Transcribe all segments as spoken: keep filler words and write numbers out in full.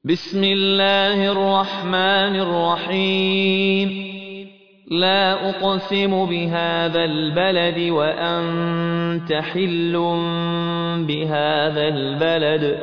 بسم الله الرحمن الرحيم لا أقسم بهذا البلد وأنت حل بهذا البلد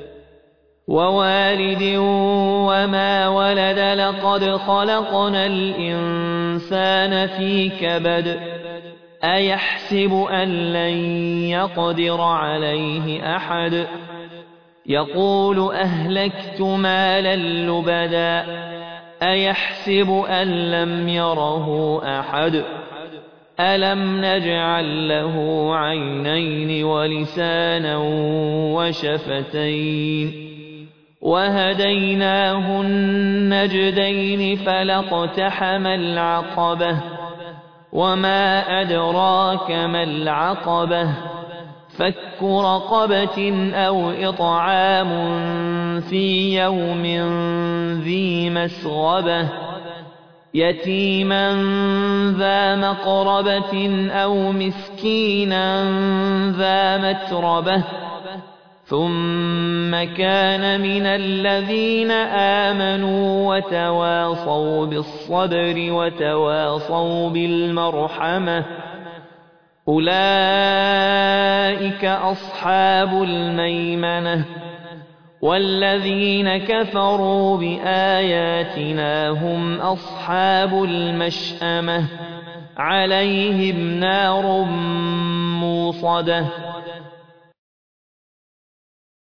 ووالد وما ولد لقد خلقنا الإنسان في كبد أيحسب أن لن يقدر عليه أحد يقول أهلكت مالا لبدا أيحسب أن لم يره أحد ألم نجعل له عينين ولسانا وشفتين وهديناه النجدين فلاقتحم العقبة وما أدراك ما العقبة فك رقبة أو إطعام في يوم ذي مسغبة يتيما ذا مقربة أو مسكينا ذا متربة ثم كان من الذين آمنوا وتواصوا بالصبر وتواصوا بالمرحمة أولئك أصحاب الميمنة والذين كفروا بآياتنا هم أصحاب المشأمة عليهم نار موصدة